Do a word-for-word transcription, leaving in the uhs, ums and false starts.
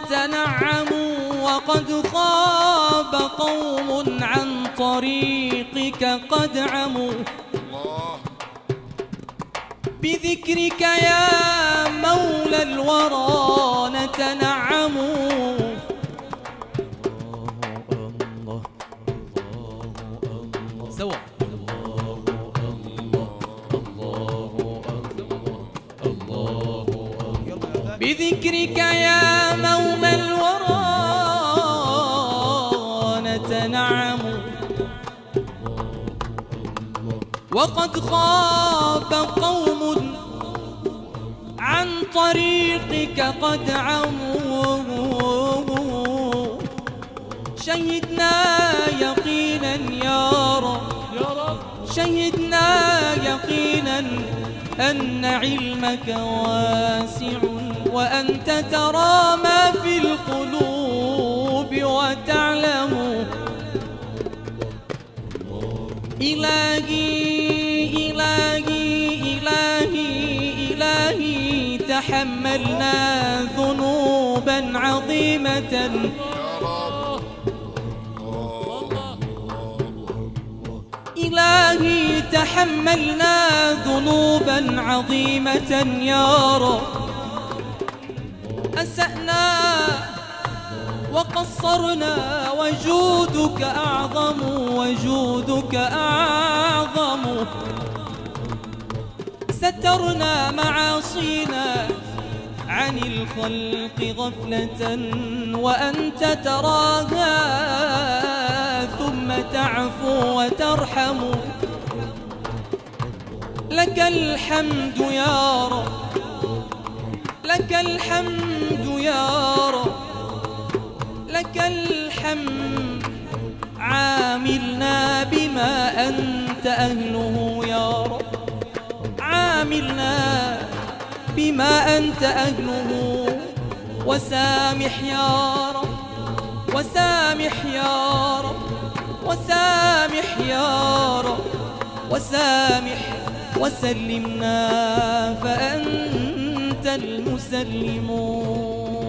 تنعموا وقد خاب قوم عن طريقك قد عموا. بذكرك يا مولى الورى نتنعم. سوا بذكرك يا مولى الورى نتنعم. وقد خاب قوم عن طريقك قد عموا. شهدنا يقينا يا رب، شهدنا يقينا أن علمك واسع، وأنت ترى ما في القلوب وتعلم. إلهي إلهي إلهي إلهي تحملنا ذنوبا عظيمة. إلهي تحملنا ذنوبا عظيمة يا رب. أسأنا وقصرنا وجودك أعظم، وجودك أعظم. سترنا معاصينا عن الخلق غفلة، وأنت تراها ثم تعفو وترحم. لك الحمد يا رب، لك الحمد يا رب، لك الحمد. عاملنا بما أنت أهله يا رب، عاملنا بما أنت أهله. وسامح يا رب، وسامح يا رب، وسامح يا رب، وسامح. وسلمنا فأنت المسلم.